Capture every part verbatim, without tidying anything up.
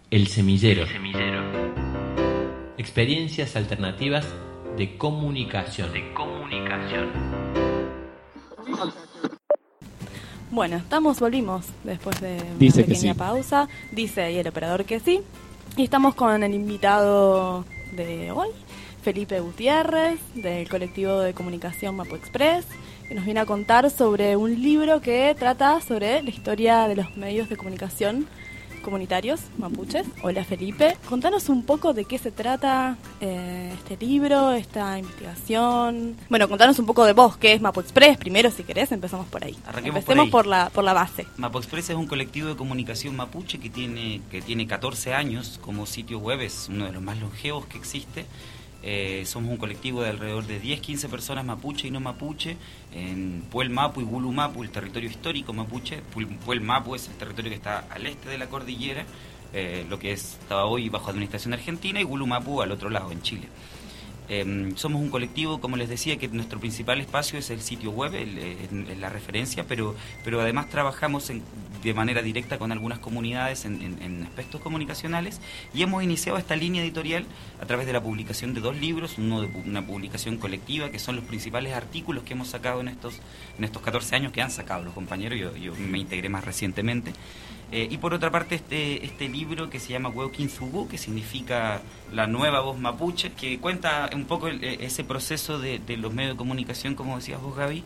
El Semillero. El Semillero. Experiencias alternativas de comunicación. De comunicación. Bueno, estamos, volvimos después de una Dice que pequeña sí. pausa. Dice ahí el operador que sí. Y estamos con el invitado de hoy, Felipe Gutiérrez, del colectivo de comunicación Mapu Express, que nos viene a contar sobre un libro que trata sobre la historia de los medios de comunicación comunitarios mapuches. Hola Felipe, contanos un poco de qué se trata eh, este libro, esta investigación. Bueno, contanos un poco de vos, qué es Mapu Express, primero si querés, empezamos por ahí. Arranquemos Empecemos por por, ahí. la por la base. Mapu Express es un colectivo de comunicación mapuche que tiene que tiene catorce años como sitio web, es uno de los más longevos que existe. Eh, somos un colectivo de alrededor de diez a quince personas mapuche y no mapuche en Puel Mapu y Gulu Mapu, el territorio histórico mapuche. Puel Mapu es el territorio que está al este de la cordillera, eh, lo que es, está hoy bajo administración argentina, y Gulu Mapu al otro lado, en Chile. Eh, somos un colectivo, como les decía, que nuestro principal espacio es el sitio web, el, el, el, la referencia, pero pero además trabajamos en, de manera directa con algunas comunidades en, en, en aspectos comunicacionales, y hemos iniciado esta línea editorial a través de la publicación de dos libros, uno de una publicación colectiva, que son los principales artículos que hemos sacado en estos en estos catorce años que han sacado los compañeros. Yo, yo me integré más recientemente. Eh, y por otra parte este este libro que se llama Hueuquín Zubú, que significa la nueva voz mapuche, que cuenta un poco el, ese proceso de, de los medios de comunicación, como decías vos, Gaby,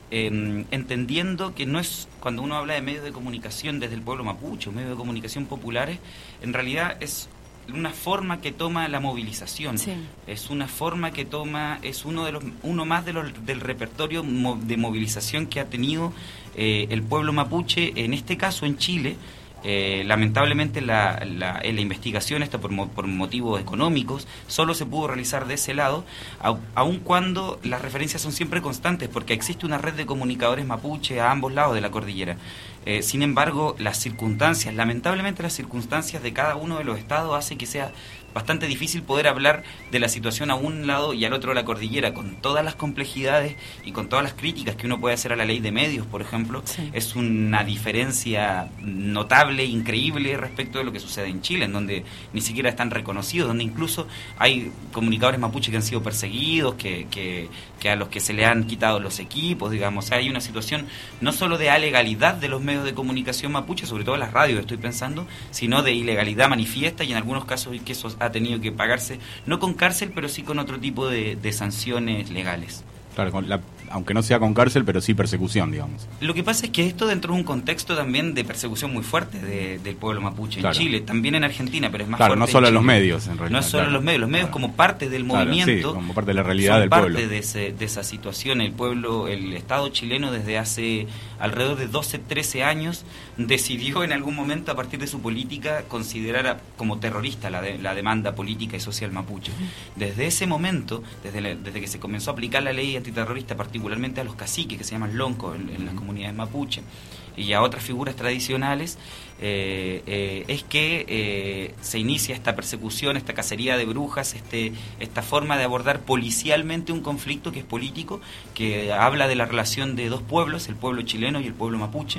eh, entendiendo que no es, cuando uno habla de medios de comunicación desde el pueblo mapuche o medios de comunicación populares, en realidad es una forma que toma la movilización, sí. Es una forma que toma, es uno de los uno más de los del repertorio mo, de movilización que ha tenido eh, el pueblo mapuche, en este caso en Chile. Eh, lamentablemente la, la, la investigación, esto por, mo, por motivos económicos, solo se pudo realizar de ese lado, au, aun cuando las referencias son siempre constantes, porque existe una red de comunicadores mapuche a ambos lados de la cordillera. Eh, sin embargo, las circunstancias, lamentablemente las circunstancias de cada uno de los estados hace que sea bastante difícil poder hablar de la situación a un lado y al otro de la cordillera, con todas las complejidades y con todas las críticas que uno puede hacer a la ley de medios, por ejemplo. Sí. Es una diferencia notable, increíble respecto de lo que sucede en Chile, en donde ni siquiera están reconocidos, donde incluso hay comunicadores mapuche que han sido perseguidos, que, que, que a los que se le han quitado los equipos, digamos. O sea, hay una situación no solo de alegalidad de los medios de comunicación mapuche, sobre todo las radios estoy pensando, sino de ilegalidad manifiesta, y en algunos casos que eso ha tenido que pagarse, no con cárcel, pero sí con otro tipo de, de sanciones legales. Claro, con la, aunque no sea con cárcel, pero sí persecución, digamos. Lo que pasa es que esto dentro de un contexto también de persecución muy fuerte de, del pueblo mapuche, claro, en Chile, también en Argentina, pero es más claro, fuerte. Claro, no solo en los medios, en realidad. No es solo claro, los medios, los medios claro, como parte del claro, movimiento, sí, como parte de la realidad son del parte pueblo. De, ese, de esa situación. El pueblo, el Estado chileno desde hace alrededor de doce, trece años decidió en algún momento, a partir de su política, considerar a, como terrorista la, de, la demanda política y social mapuche. Desde ese momento, desde, la, desde que se comenzó a aplicar la ley antiterrorista, particularmente a los caciques, que se llaman loncos en, en las comunidades mapuche, y a otras figuras tradicionales, eh, eh, es que eh, se inicia esta persecución, esta cacería de brujas, este, esta forma de abordar policialmente un conflicto que es político, que habla de la relación de dos pueblos, el pueblo chileno y el pueblo mapuche,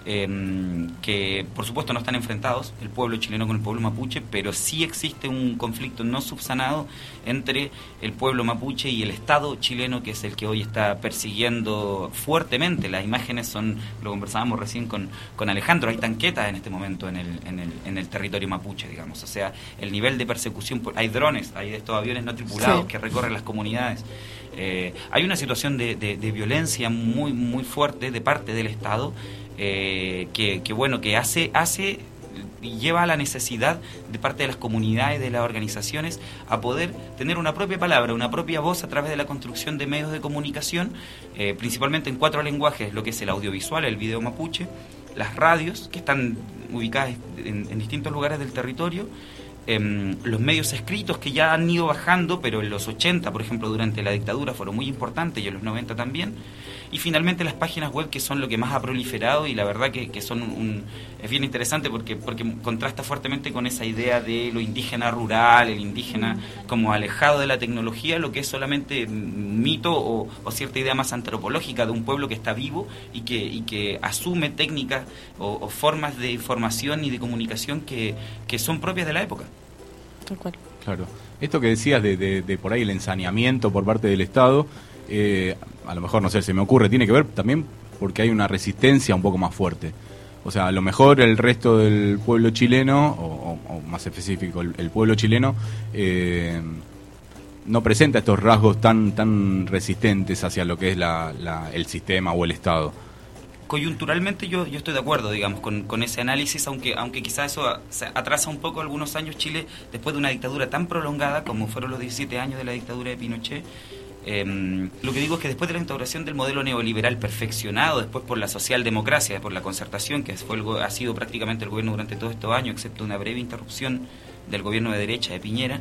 eh, que por supuesto no están enfrentados, el pueblo chileno con el pueblo mapuche, pero sí existe un conflicto no subsanado entre el pueblo mapuche y el Estado chileno, que es el que hoy está persiguiendo fuertemente. Las imágenes son, lo conversábamos recién con, con Alejandro, hay tanquetas en este momento en el, en el, en el territorio mapuche, digamos. O sea, el nivel de persecución, hay drones, hay estos aviones no tripulados, sí, que recorren las comunidades. Eh, hay una situación de, de, de violencia muy muy fuerte de parte del Estado, eh, que, que bueno, que hace hace y lleva a la necesidad de parte de las comunidades, de las organizaciones, a poder tener una propia palabra, una propia voz a través de la construcción de medios de comunicación, eh, principalmente en cuatro lenguajes, lo que es el audiovisual, el video mapuche, las radios, que están ubicadas en, en distintos lugares del territorio, eh, los medios escritos, que ya han ido bajando, pero en los ochenta, por ejemplo, durante la dictadura fueron muy importantes, y en los noventa también, Y finalmente las páginas web, que son lo que más ha proliferado, y la verdad que, que son un, un, es bien interesante porque, porque contrasta fuertemente con esa idea de lo indígena rural, el indígena como alejado de la tecnología, lo que es solamente mito o, o cierta idea más antropológica de un pueblo que está vivo y que, y que asume técnicas o, o formas de información y de comunicación que, que son propias de la época. Tal cual. Claro. Esto que decías de, de, de por ahí el ensañamiento por parte del Estado, eh, a lo mejor, no sé, se me ocurre, tiene que ver también porque hay una resistencia un poco más fuerte. O sea, a lo mejor el resto del pueblo chileno, o, o, o más específico, el, el pueblo chileno, eh, no presenta estos rasgos tan tan resistentes hacia lo que es la, la, el sistema o el Estado. Coyunturalmente yo, yo estoy de acuerdo, digamos, con, con ese análisis, aunque aunque quizás eso atrasa un poco algunos años Chile después de una dictadura tan prolongada como fueron los diecisiete años de la dictadura de Pinochet. Eh, lo que digo es que después de la instauración del modelo neoliberal perfeccionado después por la socialdemocracia, por la concertación, que fue el, ha sido prácticamente el gobierno durante todos estos años, excepto una breve interrupción del gobierno de derecha de Piñera,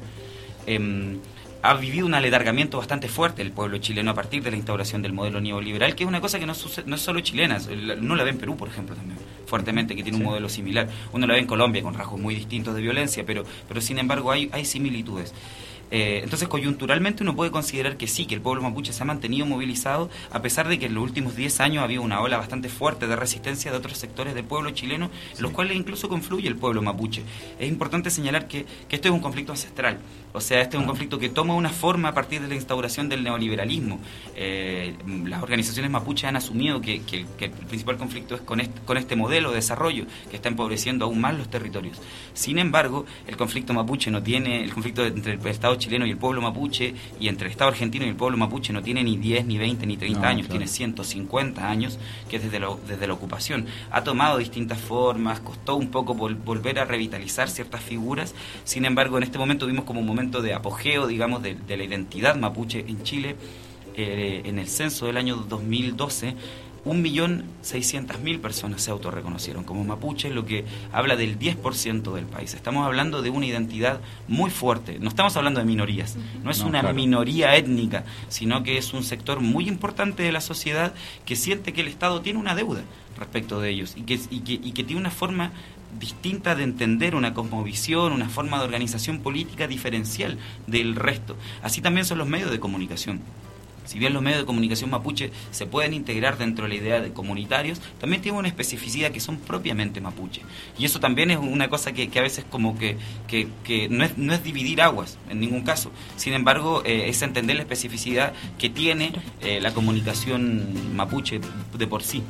eh, ha vivido un aletargamiento bastante fuerte el pueblo chileno a partir de la instauración del modelo neoliberal, que es una cosa que no, no es solo chilena, uno la ve en Perú, por ejemplo, también, fuertemente, que tiene un sí. modelo similar. Uno la ve en Colombia con rasgos muy distintos de violencia, pero, pero sin embargo hay, hay similitudes. Eh, entonces, coyunturalmente uno puede considerar que sí, que el pueblo mapuche se ha mantenido movilizado, a pesar de que en los últimos diez años había una ola bastante fuerte de resistencia de otros sectores del pueblo chileno, sí. en los cuales incluso confluye el pueblo mapuche. Es importante señalar que, que esto es un conflicto ancestral, o sea, este es un conflicto que toma una forma a partir de la instauración del neoliberalismo. Eh, las organizaciones mapuches han asumido que, que, que el principal conflicto es con este, con este modelo de desarrollo que está empobreciendo aún más los territorios. Sin embargo, el conflicto mapuche no tiene, el conflicto entre el Estado chileno y el pueblo mapuche, y entre el Estado argentino y el pueblo mapuche, no tiene ni diez, ni veinte, ni treinta no, años, claro. tiene ciento cincuenta años, que es desde, lo, desde la ocupación. Ha tomado distintas formas, costó un poco vol, volver a revitalizar ciertas figuras, sin embargo en este momento vimos como un momento de apogeo, digamos, de, de la identidad mapuche en Chile. Eh, en el censo del año dos mil doce, un millón seiscientas mil personas se autorreconocieron como mapuches, lo que habla del diez por ciento del país. Estamos hablando de una identidad muy fuerte. No estamos hablando de minorías, no es no, una claro. minoría étnica, sino que es un sector muy importante de la sociedad que siente que el Estado tiene una deuda respecto de ellos y que, y que, y que tiene una forma distinta de entender, una cosmovisión, una forma de organización política diferencial del resto. Así también son los medios de comunicación. Si bien los medios de comunicación mapuche se pueden integrar dentro de la idea de comunitarios, también tienen una especificidad que son propiamente mapuche. Y eso también es una cosa que, que a veces como que, que, que no, es, no es dividir aguas, en ningún caso. Sin embargo, eh, es entender la especificidad que tiene eh, la comunicación mapuche de por sí.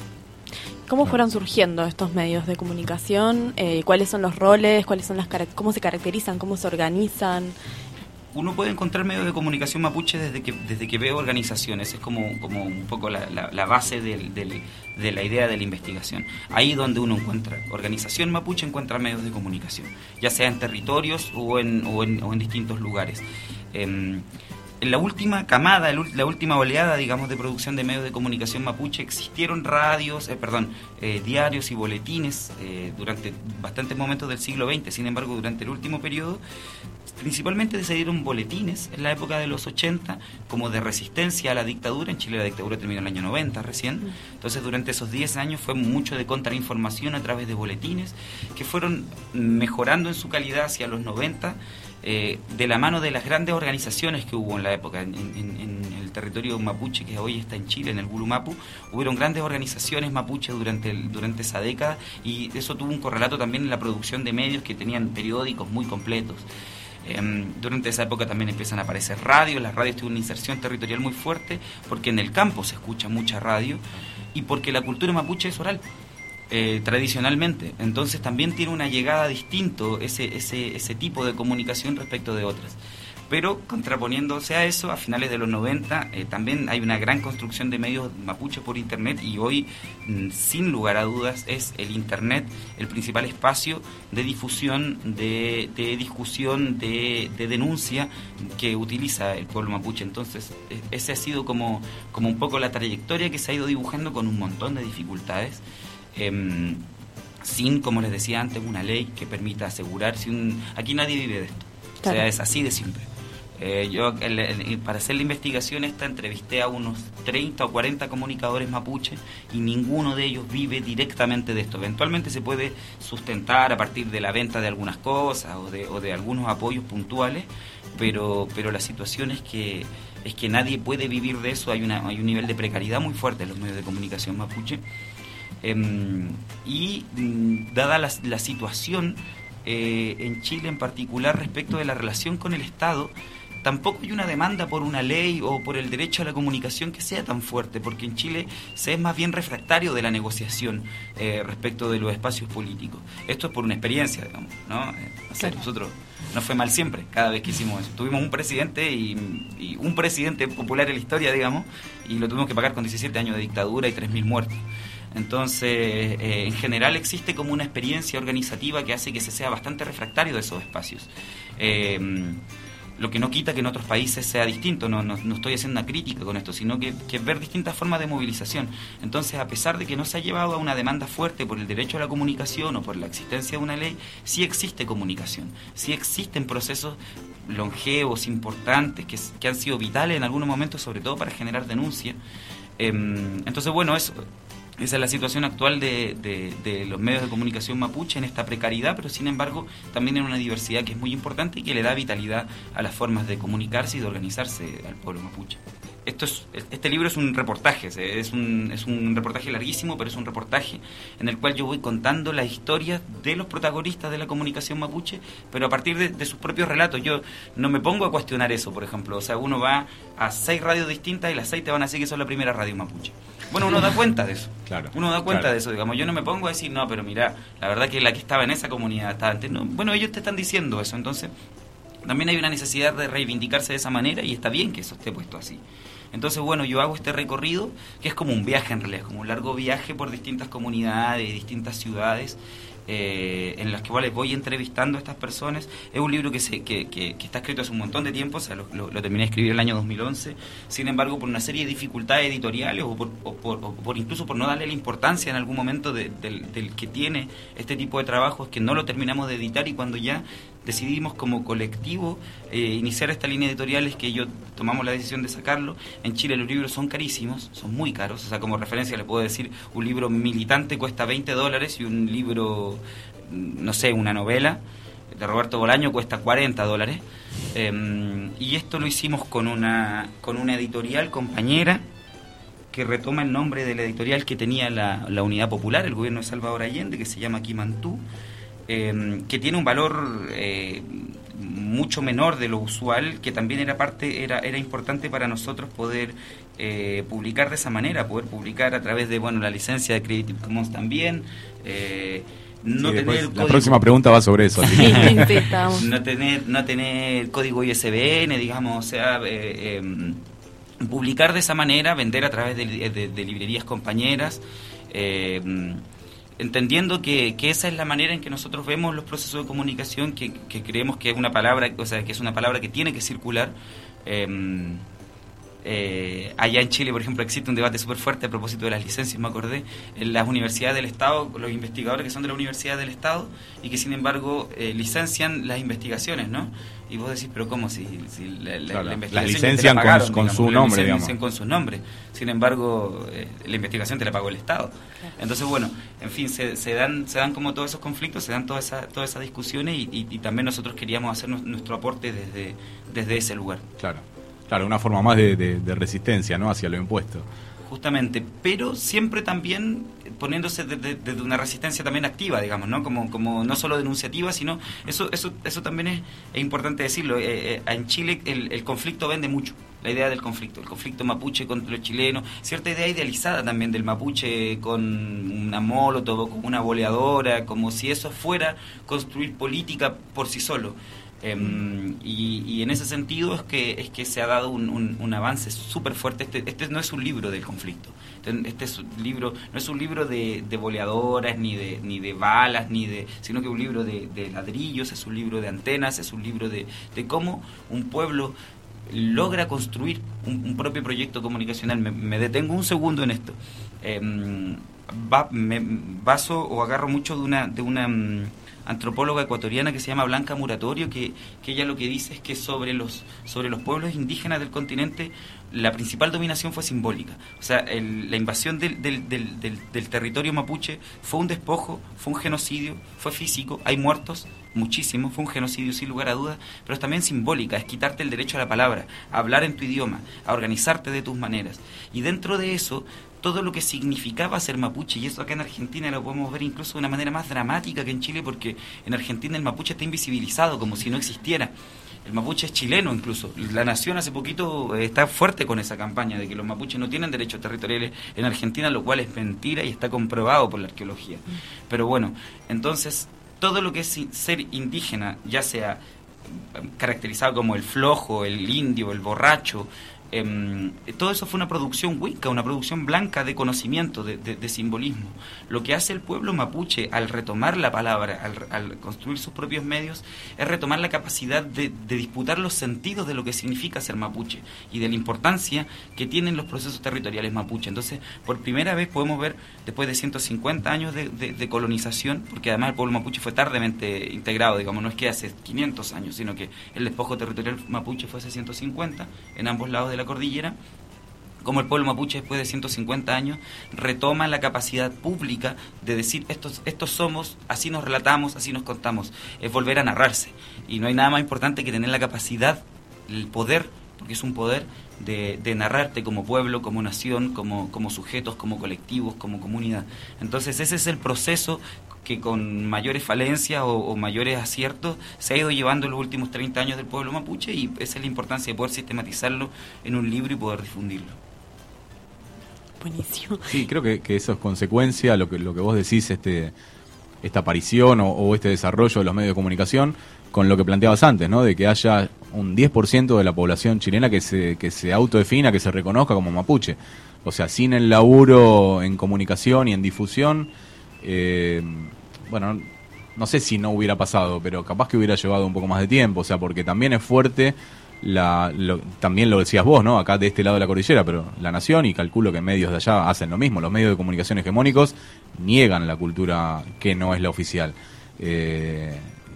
¿Cómo fueron surgiendo estos medios de comunicación? Eh, ¿Cuáles son los roles? ¿Cuáles son las cómo se caracterizan? ¿Cómo se organizan? Uno puede encontrar medios de comunicación mapuche desde que desde que ve organizaciones, es como, como un poco la, la, la base del, del, de la idea de la investigación. Ahí donde uno encuentra organización mapuche, encuentra medios de comunicación, ya sea en territorios o en, o en, o en distintos lugares. Eh, En la última camada, la última oleada, digamos, de producción de medios de comunicación mapuche, existieron radios, eh, perdón, eh, diarios y boletines eh, durante bastantes momentos del siglo veinte. Sin embargo, durante el último periodo, principalmente se dieron boletines en la época de los ochenta, como de resistencia a la dictadura. En Chile la dictadura terminó en el año noventa recién. Entonces, durante esos diez años fue mucho de contrainformación a través de boletines, que fueron mejorando en su calidad hacia los noventa, Eh, de la mano de las grandes organizaciones que hubo en la época en, en, en el territorio mapuche que hoy está en Chile, en el Gulumapu. Hubieron grandes organizaciones mapuche durante, el, durante esa década, y eso tuvo un correlato también en la producción de medios que tenían periódicos muy completos. Eh, durante esa época también empiezan a aparecer radios. Las radios tienen una inserción territorial muy fuerte porque en el campo se escucha mucha radio y porque la cultura mapuche es oral. Eh, tradicionalmente, entonces también tiene una llegada distinto ese, ese, ese tipo de comunicación respecto de otras. Pero contraponiéndose a eso, a finales de los noventa eh, también hay una gran construcción de medios mapuches por internet, y hoy, mm, sin lugar a dudas, es el internet el principal espacio de difusión, de, de discusión, de, de denuncia que utiliza el pueblo mapuche. Entonces, eh, ese ha sido como, como un poco la trayectoria que se ha ido dibujando con un montón de dificultades. Eh, sin, como les decía antes, una ley que permita asegurar si un, aquí nadie vive de esto, claro. O sea, es así de simple. Eh, yo el, el, para hacer la investigación esta entrevisté a unos treinta o cuarenta comunicadores mapuche y ninguno de ellos vive directamente de esto. Eventualmente se puede sustentar a partir de la venta de algunas cosas o de, o de algunos apoyos puntuales, pero, pero la situación es que es que nadie puede vivir de eso. Hay, una, hay un nivel de precariedad muy fuerte en los medios de comunicación mapuche. Eh, y dada la, la situación eh, en Chile en particular respecto de la relación con el Estado, tampoco hay una demanda por una ley o por el derecho a la comunicación que sea tan fuerte, porque en Chile se es más bien refractario de la negociación eh, respecto de los espacios políticos. Esto es por una experiencia, digamos, ¿no? Eh, o sea, claro. Nosotros nos fue mal siempre, cada vez que hicimos eso. Tuvimos un presidente y, y un presidente popular en la historia, digamos, y lo tuvimos que pagar con diecisiete años de dictadura y tres mil muertos. Entonces, eh, en general existe como una experiencia organizativa que hace que se sea bastante refractario de esos espacios. Eh, Lo que no quita que en otros países sea distinto, no, no, no estoy haciendo una crítica con esto, sino que, que ver distintas formas de movilización. Entonces, a pesar de que no se ha llevado a una demanda fuerte por el derecho a la comunicación o por la existencia de una ley, sí existe comunicación, sí existen procesos longevos, importantes, que, que han sido vitales en algunos momentos, sobre todo para generar denuncia. Eh, entonces, bueno, eso... Esa es la situación actual de, de, de los medios de comunicación mapuche en esta precariedad, pero sin embargo también en una diversidad que es muy importante y que le da vitalidad a las formas de comunicarse y de organizarse al pueblo mapuche. Esto es, este libro es un reportaje, es un, es un reportaje larguísimo, pero es un reportaje en el cual yo voy contando las historias de los protagonistas de la comunicación mapuche, pero a partir de, de sus propios relatos. Yo no me pongo a cuestionar eso, por ejemplo. O sea, uno va a seis radios distintas y las seis te van a decir que son la primera radio mapuche. Bueno, uno da cuenta de eso. Claro, uno da cuenta claro. de eso, digamos. Yo no me pongo a decir, no, pero mira, la verdad que la que estaba en esa comunidad estaba antes. No, bueno, ellos te están diciendo eso, entonces también hay una necesidad de reivindicarse de esa manera y está bien que eso esté puesto así. Entonces, bueno, yo hago este recorrido, que es como un viaje en realidad, como un largo viaje por distintas comunidades, distintas ciudades, eh, en las cuales voy entrevistando a estas personas. Es un libro que, se, que, que, que está escrito hace un montón de tiempo, o sea, lo, lo, lo terminé de escribir en el año dos mil once, sin embargo, por una serie de dificultades editoriales o por, o por, o por incluso por no darle la importancia en algún momento de, del, del que tiene este tipo de trabajo, es que no lo terminamos de editar, y cuando ya decidimos como colectivo eh, iniciar esta línea editorial es que yo tomamos la decisión de sacarlo. En Chile los libros son carísimos, son muy caros, o sea, como referencia le puedo decir, un libro militante cuesta veinte dólares y un libro, no sé, una novela de Roberto Bolaño cuesta cuarenta dólares. Eh, y esto lo hicimos con una, con una editorial compañera que retoma el nombre de la editorial que tenía la, la Unidad Popular, el gobierno de Salvador Allende, que se llama Quimantú. Eh, que tiene un valor eh, mucho menor de lo usual, que también era parte era era importante para nosotros poder eh, publicar de esa manera, poder publicar a través de, bueno, la licencia de Creative Commons también, eh, no sí, tener después, código, la próxima pregunta va sobre eso. Así que. Sí, sí, estamos. no tener no tener código I S B N, digamos, o sea, eh, eh, publicar de esa manera, vender a través de, de, de librerías compañeras, eh, entendiendo que, que esa es la manera en que nosotros vemos los procesos de comunicación, que, que creemos que es una palabra, o sea, que es una palabra que tiene que circular. Eh, eh, allá en Chile, por ejemplo, existe un debate súper fuerte a propósito de las licencias, me acordé, en las universidades del Estado, los investigadores que son de la Universidad del Estado y que sin embargo eh, licencian las investigaciones, ¿no? Y vos decís, pero ¿cómo? Si, si la, la, claro, la investigación las licencian la pagaron, con, con digamos, su la nombre, licencian digamos. con su nombre. Sin embargo, eh, la investigación te la pagó el Estado. Entonces, bueno, en fin, se, se dan se dan como todos esos conflictos, se dan todas esas todas esas discusiones y, y, y también nosotros queríamos hacer nuestro aporte desde, desde ese lugar. Claro, claro, una forma más de, de, de resistencia, ¿no?, hacia lo impuesto. Justamente, pero siempre también poniéndose desde de, de una resistencia también activa, digamos, ¿no? Como, como no solo denunciativa, sino eso eso eso también es, es importante decirlo. Eh, eh, en Chile el, el conflicto vende mucho, la idea del conflicto, el conflicto mapuche contra los chilenos, cierta idea idealizada también del mapuche con una molotov, como una boleadora, como si eso fuera construir política por sí solo. Um, y, y en ese sentido es que es que se ha dado un, un, un avance súper fuerte. Este, este no es un libro del conflicto, este es un libro, no es un libro de, de boleadoras ni de ni de balas ni de, sino que un libro de, de ladrillos, es un libro de antenas, es un libro de, de cómo un pueblo logra construir un, un propio proyecto comunicacional. Me, me detengo un segundo en esto. Eh, va, me baso o agarro mucho de una de una um, antropóloga ecuatoriana que se llama Blanca Muratorio, que, que ella lo que dice es que sobre los, sobre los pueblos indígenas del continente la principal dominación fue simbólica. O sea, el, la invasión del, del, del, del, del territorio mapuche fue un despojo, fue un genocidio, fue físico, hay muertos, muchísimos, fue un genocidio sin lugar a dudas, pero es también simbólica, es quitarte el derecho a la palabra, a hablar en tu idioma, a organizarte de tus maneras. Y dentro de eso, todo lo que significaba ser mapuche, y eso acá en Argentina lo podemos ver incluso de una manera más dramática que en Chile, porque en Argentina el mapuche está invisibilizado, como si no existiera. El mapuche es chileno incluso. La Nación hace poquito eh, está fuerte con esa campaña de que los mapuches no tienen derechos territoriales en Argentina, lo cual es mentira y está comprobado por la arqueología. Pero bueno, entonces todo lo que es ser indígena, ya sea caracterizado como el flojo, el indio, el borracho, Eh, todo eso fue una producción huinca, una producción blanca de conocimiento, de, de, de simbolismo. Lo que hace el pueblo mapuche al retomar la palabra, al, al construir sus propios medios, es retomar la capacidad de, de disputar los sentidos de lo que significa ser mapuche y de la importancia que tienen los procesos territoriales mapuche. Entonces, por primera vez podemos ver, después de ciento cincuenta años de, de, de colonización, porque además el pueblo mapuche fue tardemente integrado, digamos, no es que hace quinientos años, sino que el despojo territorial mapuche fue hace ciento cincuenta, en ambos lados de la cordillera, como el pueblo mapuche después de ciento cincuenta años retoma la capacidad pública de decir estos, estos somos, así nos relatamos, así nos contamos, es volver a narrarse, y no hay nada más importante que tener la capacidad, el poder, porque es un poder de, de narrarte como pueblo, como nación, como, como sujetos, como colectivos, como comunidad. Entonces ese es el proceso que con mayores falencias o, o mayores aciertos se ha ido llevando en los últimos treinta años del pueblo mapuche, y esa es la importancia de poder sistematizarlo en un libro y poder difundirlo. Buenísimo. Sí, creo que, que eso es consecuencia, lo que, lo que vos decís, este, esta aparición o, o este desarrollo de los medios de comunicación, con lo que planteabas antes, ¿no? De que haya un diez por ciento de la población chilena que se, que se autodefina, que se reconozca como mapuche. O sea, sin el laburo en comunicación y en difusión, eh, bueno, no sé si no hubiera pasado, pero capaz que hubiera llevado un poco más de tiempo, o sea, porque también es fuerte, la, lo, también lo decías vos, ¿no? Acá de este lado de la cordillera, pero la Nación, y calculo que medios de allá hacen lo mismo, los medios de comunicación hegemónicos niegan la cultura que no es la oficial. Eh,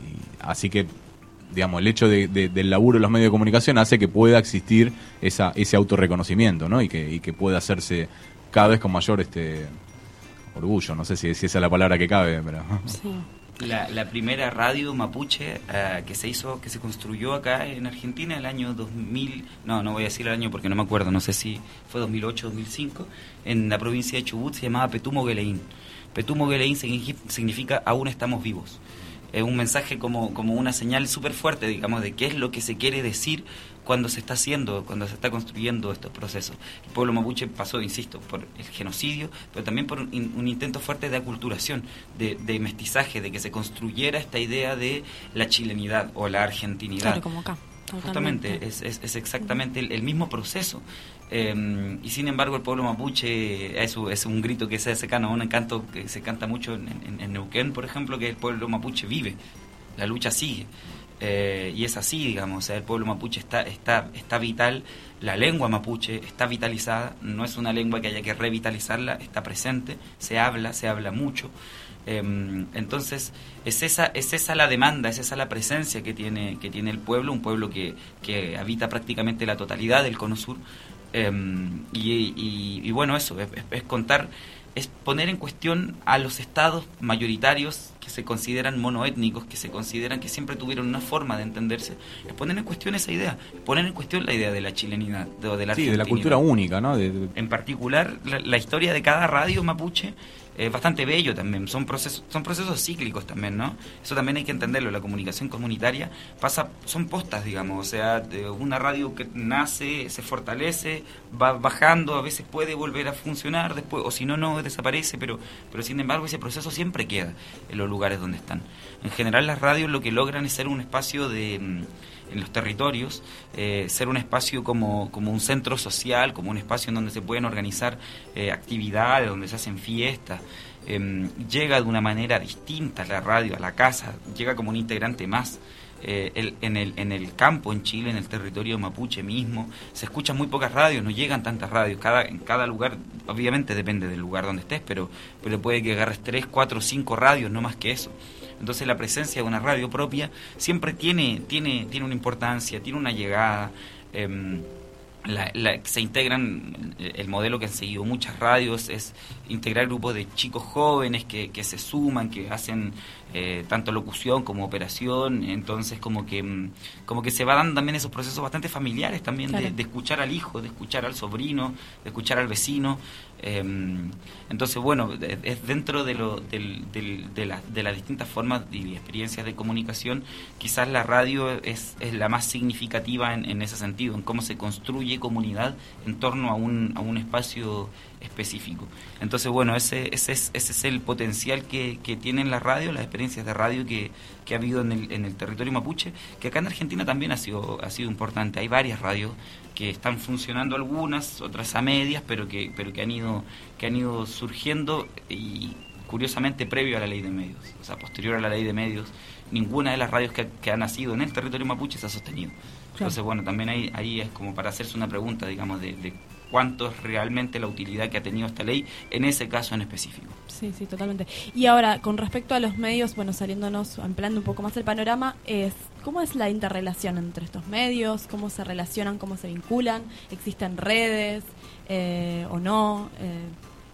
así que, digamos, el hecho de, de, del laburo de los medios de comunicación hace que pueda existir esa, ese autorreconocimiento, ¿no? Y que, y que pueda hacerse cada vez con mayor este orgullo, no sé si, si esa es la palabra que cabe, pero... Sí. La, la primera radio mapuche uh, que se hizo, que se construyó acá en Argentina el año dos mil, no, no voy a decir el año porque no me acuerdo, no sé si fue dos mil ocho o dos mil cinco, en la provincia de Chubut, se llamaba Petumo Gueleín. Petumo Gueleín significa aún estamos vivos. Es un mensaje como, como una señal súper fuerte, digamos, de qué es lo que se quiere decir cuando se está haciendo, cuando se está construyendo estos procesos. El pueblo mapuche pasó, insisto, por el genocidio, pero también por un, un intento fuerte de aculturación, de, de mestizaje, de que se construyera esta idea de la chilenidad o la argentinidad. Claro, como acá. Justamente, es, es, es exactamente el, el mismo proceso. Eh, y sin embargo el pueblo mapuche es, es un grito que se, se canta, un canto que se canta mucho en, en, en Neuquén, por ejemplo, que el pueblo mapuche vive, la lucha sigue. Eh, y es así, digamos, o sea, el pueblo mapuche está, está, está vital, la lengua mapuche está vitalizada, no es una lengua que haya que revitalizarla, está presente, se habla, se habla mucho. Eh, entonces es esa, es esa la demanda, es esa la presencia que tiene, que tiene el pueblo, un pueblo que, que habita prácticamente la totalidad del Cono Sur. Eh, y, y, y bueno, eso, es, es contar, es poner en cuestión a los estados mayoritarios que se consideran monoétnicos, que se consideran que siempre tuvieron una forma de entenderse, es poner en cuestión esa idea, poner en cuestión la idea de la chilenidad, de, de la sí, de la cultura única, ¿no? De, de... En particular, la, la historia de cada radio mapuche es bastante bello también, son procesos, son procesos cíclicos también, ¿no? Eso también hay que entenderlo, la comunicación comunitaria pasa, son postas, digamos, o sea, de una radio que nace, se fortalece, va bajando, a veces puede volver a funcionar después, o si no, no, desaparece, pero, pero sin embargo ese proceso siempre queda en los lugares donde están. En general las radios lo que logran es ser un espacio de... en los territorios, eh, ser un espacio como, como un centro social, como un espacio en donde se pueden organizar eh, actividades, donde se hacen fiestas, eh, llega de una manera distinta a la radio, a la casa, llega como un integrante más. Eh, el, en, el, en el campo, en Chile, en el territorio mapuche mismo, se escuchan muy pocas radios, no llegan tantas radios. Cada, en cada lugar, obviamente depende del lugar donde estés, pero, pero puede que agarres tres, cuatro, cinco radios, no más que eso. Entonces la presencia de una radio propia siempre tiene, tiene, tiene una importancia, tiene una llegada. Eh, La, la, se integran, el modelo que han seguido muchas radios es integrar grupos de chicos jóvenes que, que se suman, que hacen eh, tanto locución como operación, entonces como que como que se va dando también esos procesos bastante familiares también, claro. de, de escuchar al hijo, de escuchar al sobrino, de escuchar al vecino. Eh, entonces, bueno, es dentro de, lo, del, del, de, la, de las distintas formas y experiencias de comunicación, quizás la radio es, es la más significativa en, en ese sentido, en cómo se construye comunidad en torno a un, a un espacio específico. Entonces, bueno, ese, ese, es, ese es el potencial que, que tienen las radios, las experiencias de radio que, que ha habido en el, en el territorio mapuche, que acá en Argentina también ha sido, ha sido importante. Hay varias radios que están funcionando, algunas, otras a medias, pero que, pero que han ido, que han ido surgiendo, y curiosamente previo a la ley de medios, o sea, posterior a la ley de medios, ninguna de las radios que, que ha nacido en el territorio mapuche se ha sostenido. Claro. Entonces, bueno, también ahí, ahí es como para hacerse una pregunta, digamos, de, de cuánto es realmente la utilidad que ha tenido esta ley en ese caso en específico. Sí, sí, totalmente. Y ahora, con respecto a los medios, bueno, saliéndonos, ampliando un poco más el panorama, es ¿cómo es la interrelación entre estos medios? ¿Cómo se relacionan? ¿Cómo se vinculan? ¿Existen redes eh, o no? Eh...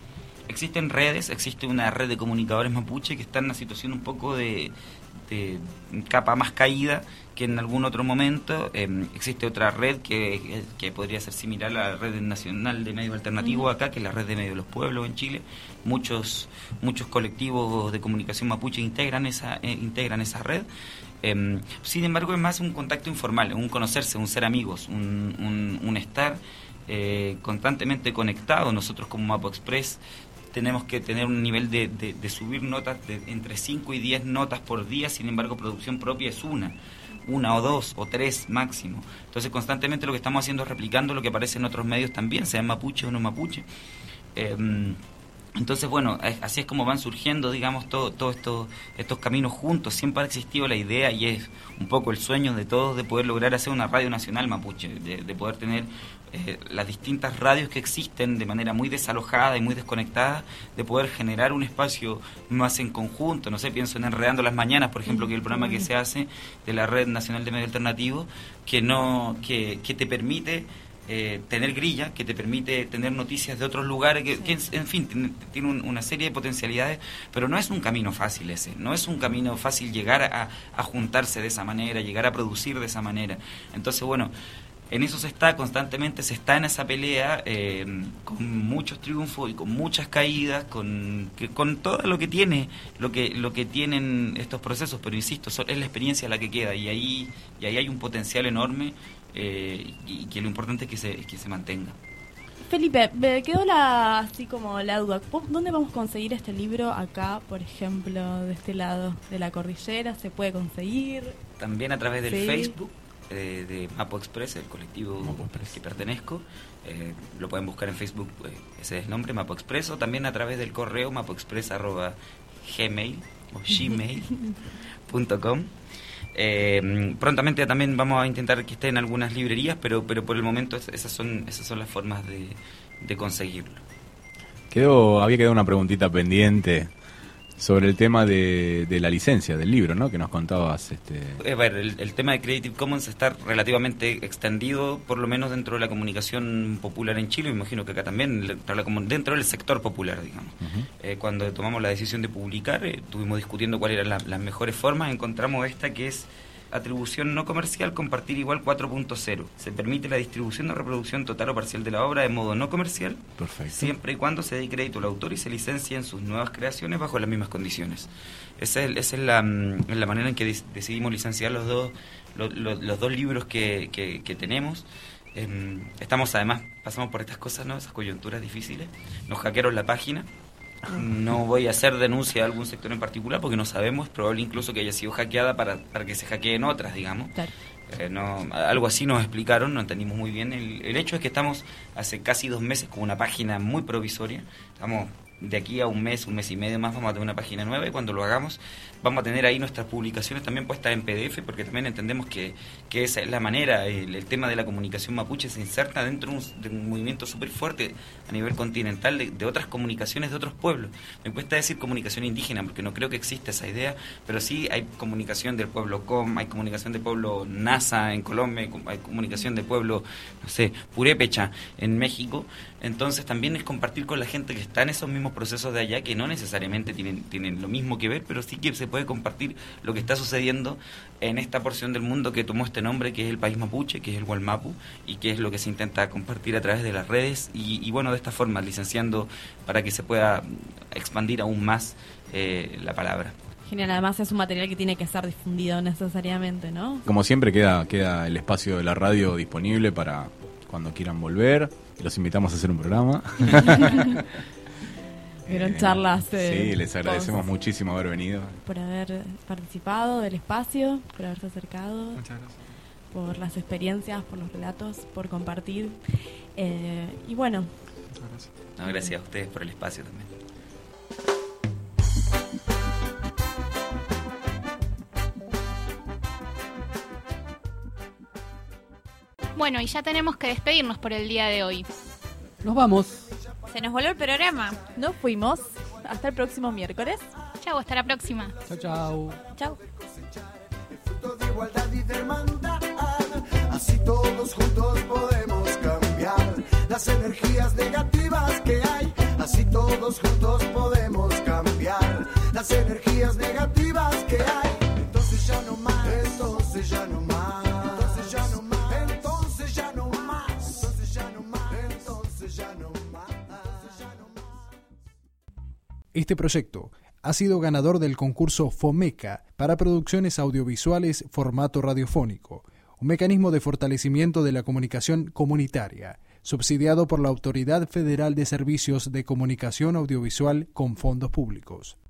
Existen redes, existe una red de comunicadores mapuche que está en una situación un poco de, de capa más caída que en algún otro momento. Eh, existe otra red que, que podría ser similar a la red nacional de medios alternativos uh-huh. acá, que es la red de medios de los pueblos en Chile. Muchos muchos colectivos de comunicación mapuche integran esa eh, integran esa red. Eh, sin embargo, es más un contacto informal, un conocerse, un ser amigos, un, un, un estar eh, constantemente conectado. Nosotros como Mapo Express tenemos que tener un nivel de, de, de subir notas de entre cinco y diez notas por día, sin embargo producción propia es una, una o dos o tres máximo. Entonces constantemente lo que estamos haciendo es replicando lo que aparece en otros medios también, sean mapuche o no mapuche. Eh, entonces bueno, así es como van surgiendo, digamos, todos todo esto, estos caminos juntos. Siempre ha existido la idea, y es un poco el sueño de todos, de poder lograr hacer una radio nacional mapuche, de, de poder tener Eh, las distintas radios que existen de manera muy desalojada y muy desconectada, de poder generar un espacio más en conjunto. No sé, pienso en Enredando las Mañanas, por ejemplo, que es el programa que se hace de la Red Nacional de Medio Alternativo, que no que, que te permite eh, tener grilla, que te permite tener noticias de otros lugares, que, sí. que en fin, tiene, tiene un, una serie de potencialidades, pero no es un camino fácil ese, no es un camino fácil llegar a, a juntarse de esa manera, llegar a producir de esa manera. Entonces, bueno, en eso se está constantemente, se está en esa pelea, eh, con muchos triunfos y con muchas caídas, con que, con todo lo que tiene, lo que lo que tienen estos procesos, pero insisto, es la experiencia la que queda, y ahí y ahí hay un potencial enorme, eh, y que lo importante es que se que se mantenga. Felipe, me quedó la así como la duda. ¿Dónde vamos a conseguir este libro acá, por ejemplo, de este lado de la cordillera? ¿Se puede conseguir? También a través del sí. Facebook Eh, de Mapo Express, el colectivo que pertenezco. Eh, lo pueden buscar en Facebook, eh, ese es el nombre, Mapo Express, o también a través del correo mapoexpress arroba gmail o gmail punto com. Eh, prontamente también vamos a intentar que esté en algunas librerías, pero pero por el momento esas son esas son las formas de, de conseguirlo. Quedó había quedado una preguntita pendiente sobre el tema de, de la licencia del libro, ¿no? Que nos contabas. Este... A ver, el, el tema de Creative Commons está relativamente extendido, por lo menos dentro de la comunicación popular en Chile, me imagino que acá también, dentro, de la, dentro del sector popular, digamos. Uh-huh. Eh, cuando tomamos la decisión de publicar, eh, estuvimos discutiendo cuáles eran la, las mejores formas, encontramos esta que es atribución no comercial, compartir igual cuatro punto cero. Se permite la distribución o reproducción total o parcial de la obra de modo no comercial, perfecto, siempre y cuando se dé crédito al autor y se licencie en sus nuevas creaciones bajo las mismas condiciones. Esa es, esa es la, la manera en que decidimos licenciar los dos, los, los, los dos libros que, que, que tenemos. Eh, estamos además, pasamos por estas cosas, ¿no? Esas coyunturas difíciles. Nos hackearon la página. No voy a hacer denuncia a algún sector en particular porque no sabemos, es probable incluso que haya sido hackeada para, para que se hackeen otras, digamos. Claro. Eh, no, algo así nos explicaron, no entendimos muy bien. El, el hecho es que estamos hace casi dos meses con una página muy provisoria, estamos de aquí a un mes, un mes y medio más, vamos a tener una página nueva, y cuando lo hagamos vamos a tener ahí nuestras publicaciones también puestas en P D F, porque también entendemos que, que esa es la manera, el, el tema de la comunicación mapuche se inserta dentro de un, de un movimiento súper fuerte a nivel continental de, de otras comunicaciones de otros pueblos. Me cuesta decir comunicación indígena, porque no creo que exista esa idea, pero sí hay comunicación del pueblo Com, hay comunicación del pueblo Nasa en Colombia, hay comunicación del pueblo, no sé, Purépecha en México. Entonces también es compartir con la gente que está en esos mismos procesos de allá, que no necesariamente tienen, tienen lo mismo que ver, pero sí que se puede compartir lo que está sucediendo en esta porción del mundo que tomó este nombre, que es el país mapuche, que es el Gualmapu, y que es lo que se intenta compartir a través de las redes, y, y bueno, de esta forma, licenciando para que se pueda expandir aún más eh, la palabra. Genial, además es un material que tiene que ser difundido necesariamente, ¿no? Como siempre queda, queda el espacio de la radio disponible para cuando quieran volver. Los invitamos a hacer un programa. Fueron charlas. Eh, sí, les agradecemos todos, muchísimo haber venido. por haber participado del espacio, por haberse acercado. Muchas gracias. Por las experiencias, por los relatos, por compartir. Eh, y bueno. Muchas gracias. No, gracias a ustedes por el espacio también. Bueno, y ya tenemos que despedirnos por el día de hoy. Nos vamos. Se nos voló el programa. Nos fuimos. Hasta el próximo miércoles. Chau, hasta la próxima. Chao, chao. Chau. Fruto de igualdad y de hermandad, así todos juntos podemos cambiar las energías negativas que hay, así todos juntos podemos cambiar las energías negativas que hay. Entonces ya no más, entonces ya no más, entonces ya no más, entonces ya no más, entonces ya no más, entonces ya no más, entonces ya no más. Este proyecto ha sido ganador del concurso FOMECA para producciones audiovisuales formato radiofónico, un mecanismo de fortalecimiento de la comunicación comunitaria, subsidiado por la Autoridad Federal de Servicios de Comunicación Audiovisual con fondos públicos.